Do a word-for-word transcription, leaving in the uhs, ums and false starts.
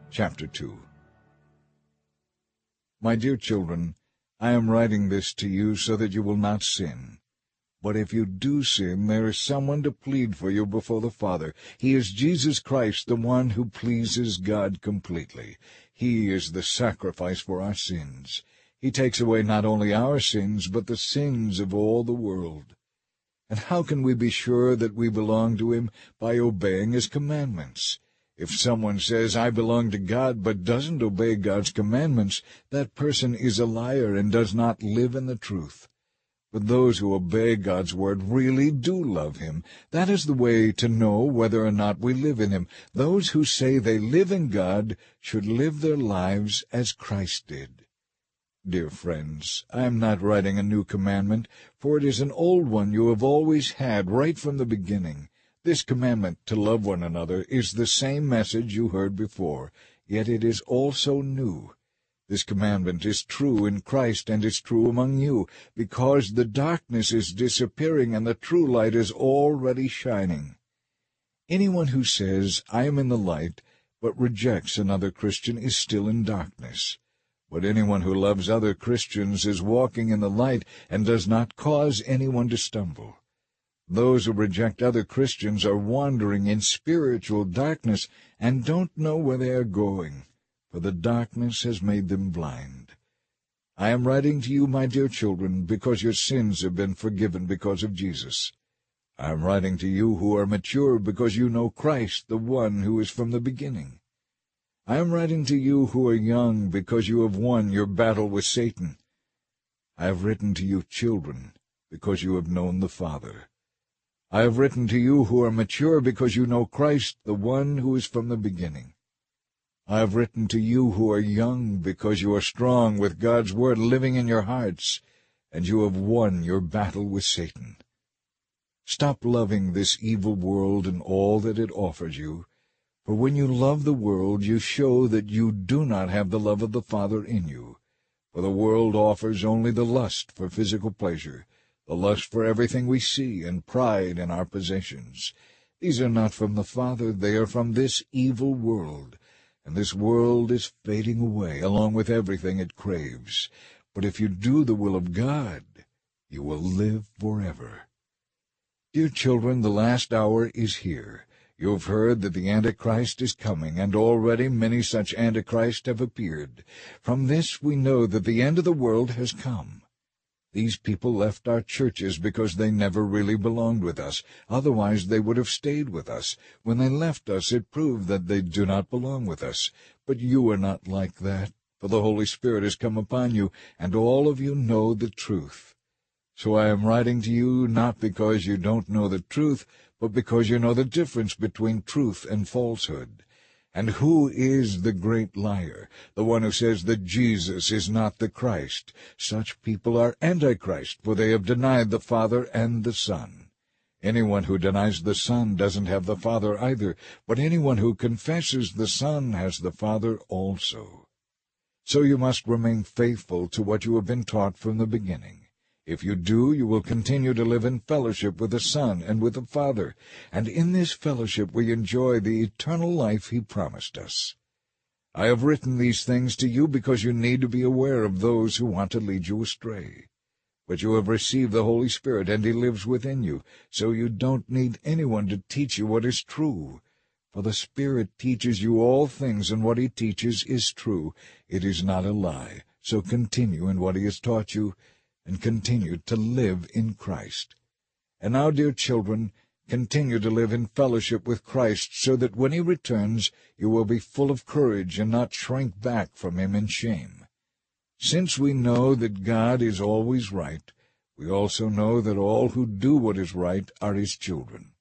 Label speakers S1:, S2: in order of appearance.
S1: Chapter two. My dear children, I am writing this to you so that you will not sin. But if you do sin, there is someone to plead for you before the Father. He is Jesus Christ, the one who pleases God completely. He is the sacrifice for our sins. He takes away not only our sins, but the sins of all the world. And how can we be sure that we belong to Him? By obeying His commandments. If someone says, I belong to God, but doesn't obey God's commandments, that person is a liar and does not live in the truth. But those who obey God's word really do love Him. That is the way to know whether or not we live in Him. Those who say they live in God should live their lives as Christ did. Dear friends, I am not writing a new commandment, for it is an old one you have always had right from the beginning. This commandment to love one another is the same message you heard before, yet it is also new. This commandment is true in Christ and is true among you, because the darkness is disappearing and the true light is already shining. Anyone who says, I am in the light, but rejects another Christian is still in darkness. But anyone who loves other Christians is walking in the light and does not cause anyone to stumble. Those who reject other Christians are wandering in spiritual darkness and don't know where they are going, for the darkness has made them blind. I am writing to you, my dear children, because your sins have been forgiven because of Jesus. I am writing to you who are mature because you know Christ, the one who is from the beginning. I am writing to you who are young because you have won your battle with Satan. I have written to you, children, because you have known the Father. I have written to you who are mature because you know Christ, the one who is from the beginning. I have written to you who are young because you are strong with God's word living in your hearts, and you have won your battle with Satan. Stop loving this evil world and all that it offers you. For when you love the world, you show that you do not have the love of the Father in you. For the world offers only the lust for physical pleasure, the lust for everything we see, and pride in our possessions. These are not from the Father, they are from this evil world. And this world is fading away, along with everything it craves. But if you do the will of God, you will live forever. Dear children, the last hour is here. You have heard that the Antichrist is coming, and already many such Antichrists have appeared. From this we know that the end of the world has come. These people left our churches because they never really belonged with us. Otherwise they would have stayed with us. When they left us, it proved that they do not belong with us. But you are not like that, for the Holy Spirit has come upon you, and all of you know the truth. So I am writing to you not because you don't know the truth, but because you know the difference between truth and falsehood. And who is the great liar? The one who says that Jesus is not the Christ. Such people are Antichrist, for they have denied the Father and the Son. Anyone who denies the Son doesn't have the Father either, but anyone who confesses the Son has the Father also. So you must remain faithful to what you have been taught from the beginning. If you do, you will continue to live in fellowship with the Son and with the Father, and in this fellowship we enjoy the eternal life He promised us. I have written these things to you because you need to be aware of those who want to lead you astray. But you have received the Holy Spirit, and He lives within you, so you don't need anyone to teach you what is true. For the Spirit teaches you all things, and what He teaches is true. It is not a lie. So continue in what He has taught you, and continue to live in Christ. And now, dear children, continue to live in fellowship with Christ, so that when He returns you will be full of courage and not shrink back from Him in shame. Since we know that God is always right, we also know that all who do what is right are His children.